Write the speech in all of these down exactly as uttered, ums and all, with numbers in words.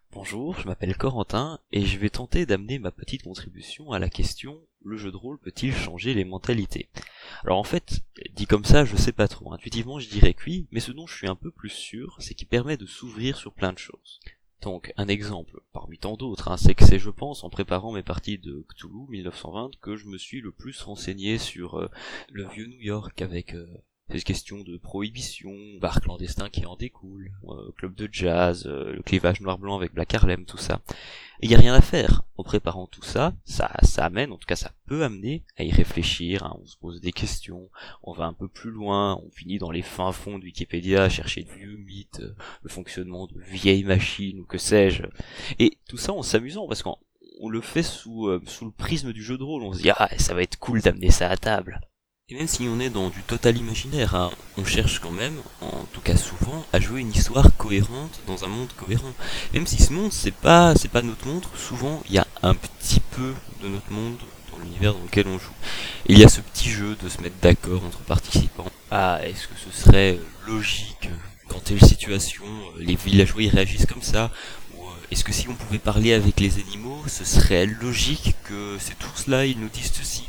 Bonjour, je m'appelle Corentin et je vais tenter d'amener ma petite contribution à la question le jeu de rôle peut-il changer les mentalités? Alors en fait, dit comme ça, je sais pas trop. Intuitivement, je dirais que oui, mais ce dont je suis un peu plus sûr, c'est qu'il permet de s'ouvrir sur plein de choses. Donc, un exemple, parmi tant d'autres, hein, c'est que c'est, je pense, en préparant mes parties de Cthulhu mille neuf cent vingt que je me suis le plus renseigné sur euh, le vieux New York avec euh, ces questions de prohibition, bar clandestin qui en découle, euh, club de jazz, euh, le clivage noir-blanc avec Black Harlem, tout ça. Et y a rien à faire. En préparant tout ça, ça, ça amène, en tout cas ça peut amener à y réfléchir, hein, on se pose des questions, on va un peu plus loin, on finit dans les fins fonds de Wikipédia à chercher de vieux mythes, euh, le fonctionnement de vieilles machines ou que sais-je. Et tout ça en s'amusant, parce qu'on on le fait sous, euh, sous le prisme du jeu de rôle, on se dit ah ça va être cool d'amener ça à table. Et même si on est dans du total imaginaire, hein, on cherche quand même, en tout cas souvent, à jouer une histoire cohérente dans un monde cohérent. Même si ce monde, c'est pas, c'est pas notre monde, souvent il y a un petit peu de notre monde dans l'univers dans lequel on joue. Et il y a ce petit jeu de se mettre d'accord entre participants. Ah, est-ce que ce serait logique quand telle situation, les villageois ils réagissent comme ça? Ou euh, est-ce que si on pouvait parler avec les animaux, ce serait logique que ces ours-là ils nous disent ceci?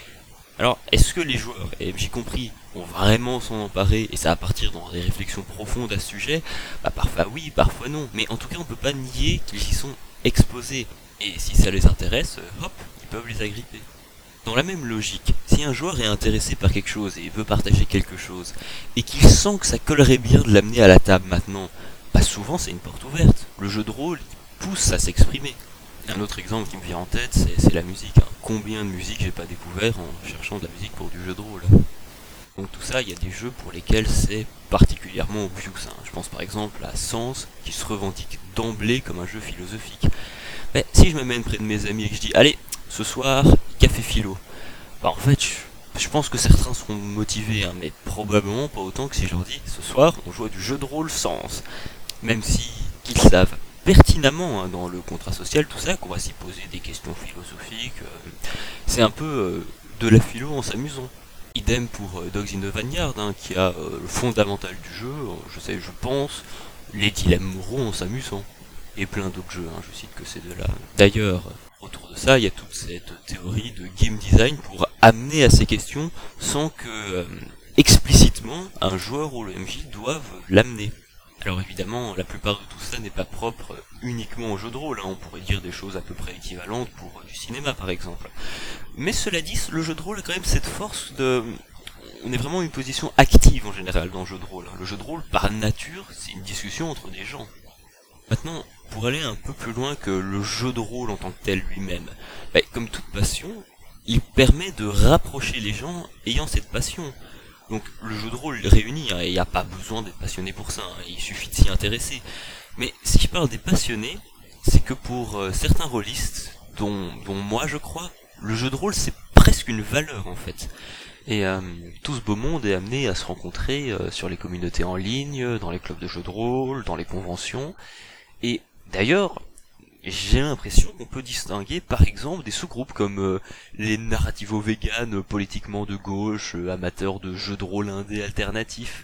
Alors, est-ce que les joueurs, et j'ai compris, vont vraiment s'en emparer, et ça va partir dans des réflexions profondes à ce sujet? Bah parfois oui, parfois non, mais en tout cas on peut pas nier qu'ils y sont exposés, et si ça les intéresse, euh, hop, ils peuvent les agripper. Dans la même logique, si un joueur est intéressé par quelque chose et veut partager quelque chose, et qu'il sent que ça collerait bien de l'amener à la table maintenant, bah souvent c'est une porte ouverte, le jeu de rôle il pousse à s'exprimer. Un autre exemple qui me vient en tête, c'est, c'est la musique. Hein. Combien de musique j'ai pas découvert en cherchant de la musique pour du jeu de rôle? Donc tout ça, il y a des jeux pour lesquels c'est particulièrement obvious. Hein. Je pense par exemple à Sens, qui se revendique d'emblée comme un jeu philosophique. Mais si je m'amène près de mes amis et que je dis, allez, ce soir, café philo, bah en fait, je, je pense que certains seront motivés, hein, mais probablement pas autant que si je leur dis, ce soir, on joue à du jeu de rôle Sens. Même si, qu'ils savent pertinemment hein, dans le contrat social, tout ça, qu'on va s'y poser des questions philosophiques. Euh, c'est un peu euh, de la philo en s'amusant. Idem pour euh, Dogs in the Vineyard, hein, qui a euh, le fondamental du jeu, euh, je sais, je pense, les dilemmes moraux en s'amusant. Et plein d'autres jeux, hein, je cite que ces deux-là. D'ailleurs, autour de ça, il y a toute cette théorie de game design pour amener à ces questions sans que, euh, explicitement, un joueur ou le M J doive l'amener. Alors évidemment, la plupart de tout ça n'est pas propre uniquement au jeu de rôle, hein. On pourrait dire des choses à peu près équivalentes pour du cinéma par exemple. Mais cela dit, le jeu de rôle a quand même cette force de... On est vraiment une position active en général dans le jeu de rôle. Le jeu de rôle, par nature, c'est une discussion entre des gens. Maintenant, pour aller un peu plus loin que le jeu de rôle en tant que tel lui-même, bah, comme toute passion, il permet de rapprocher les gens ayant cette passion. Donc le jeu de rôle réunit, hein, et il n'y a pas besoin d'être passionné pour ça, hein, il suffit de s'y intéresser. Mais si je parle des passionnés, c'est que pour euh, certains rôlistes, dont, dont moi je crois, le jeu de rôle c'est presque une valeur en fait. Et euh, tout ce beau monde est amené à se rencontrer euh, sur les communautés en ligne, dans les clubs de jeux de rôle, dans les conventions. Et d'ailleurs, j'ai l'impression qu'on peut distinguer par exemple des sous-groupes comme euh, les narrativo-véganes euh, politiquement de gauche, euh, amateurs de jeux de rôle indé alternatifs,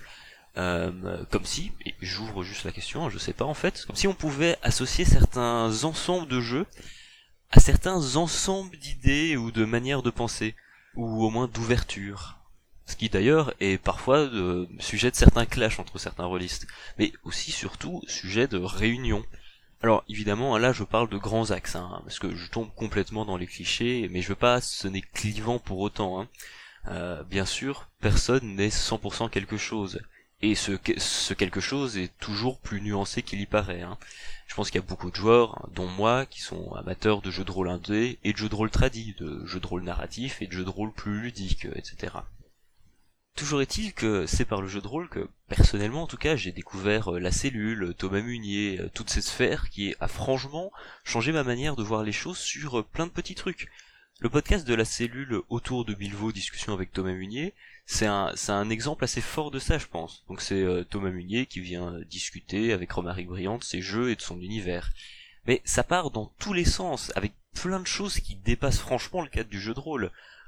euh, comme si, et j'ouvre juste la question, je sais pas en fait, comme si on pouvait associer certains ensembles de jeux à certains ensembles d'idées ou de manières de penser, ou au moins d'ouverture. Ce qui d'ailleurs est parfois euh, sujet de certains clashs entre certains rôlistes, mais aussi surtout sujet de réunion. Alors évidemment là je parle de grands axes, hein, parce que je tombe complètement dans les clichés, mais je veux pas sonner clivant pour autant. Hein. Euh, bien sûr, personne n'est cent pour cent quelque chose, et ce, ce quelque chose est toujours plus nuancé qu'il y paraît. Hein. Je pense qu'il y a beaucoup de joueurs, dont moi, qui sont amateurs de jeux de rôle indé, et de jeux de rôle tradis, de jeux de rôle narratifs, et de jeux de rôle plus ludiques, et cetera. Toujours est-il que c'est par le jeu de rôle que, personnellement en tout cas, j'ai découvert euh, la cellule, Thomas Munier, euh, toute cette sphère qui a franchement changé ma manière de voir les choses sur euh, plein de petits trucs. Le podcast de la cellule autour de Bilbo, discussion avec Thomas Munier, c'est un, c'est un exemple assez fort de ça je pense. Donc c'est euh, Thomas Munier qui vient discuter avec Romaric Briand de ses jeux et de son univers. Mais ça part dans tous les sens, avec plein de choses qui dépassent franchement le cadre du jeu de rôle.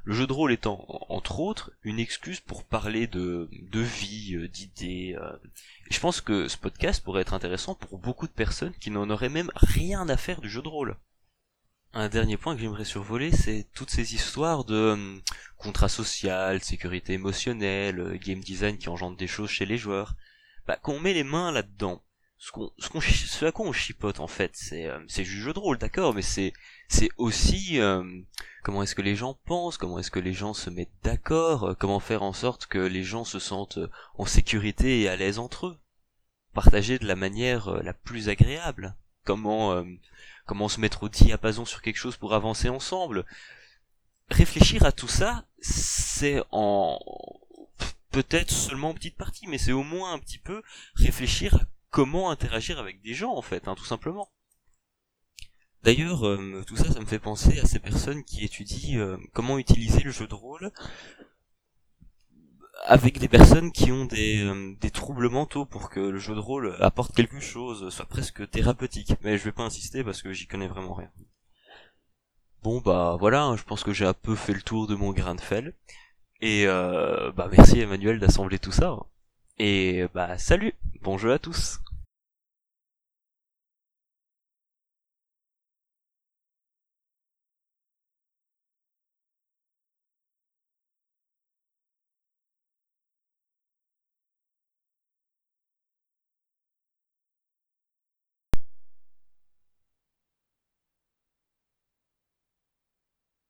Le jeu de rôle étant, entre autres, une excuse pour parler de, de vie, euh, d'idées. Euh. Et je pense que ce podcast pourrait être intéressant pour beaucoup de personnes qui n'en auraient même rien à faire du jeu de rôle. Un dernier point que j'aimerais survoler, c'est toutes ces histoires de hum, contrat social, sécurité émotionnelle, euh, game design qui engendre des choses chez les joueurs. Bah, quand on met les mains là-dedans, ce qu'on, ce qu'on, chi- ce à quoi on chipote en fait, c'est, euh, c'est du jeu de rôle, d'accord, mais c'est, c'est aussi euh, comment est-ce que les gens pensent, comment est-ce que les gens se mettent d'accord, euh, comment faire en sorte que les gens se sentent euh, en sécurité et à l'aise entre eux, partager de la manière euh, la plus agréable, comment, euh, comment se mettre au diapason sur quelque chose pour avancer ensemble. Réfléchir à tout ça, c'est en peut-être seulement en petite partie, mais c'est au moins un petit peu réfléchir à comment interagir avec des gens en fait, hein, tout simplement. D'ailleurs, euh, tout ça, ça me fait penser à ces personnes qui étudient euh, comment utiliser le jeu de rôle avec des personnes qui ont des, euh, des troubles mentaux pour que le jeu de rôle apporte quelque chose, soit presque thérapeutique. Mais je vais pas insister parce que j'y connais vraiment rien. Bon bah voilà, hein, je pense que j'ai un peu fait le tour de mon grain de fel. Et euh, bah merci Emmanuel d'assembler tout ça. Et bah salut, bon jeu à tous.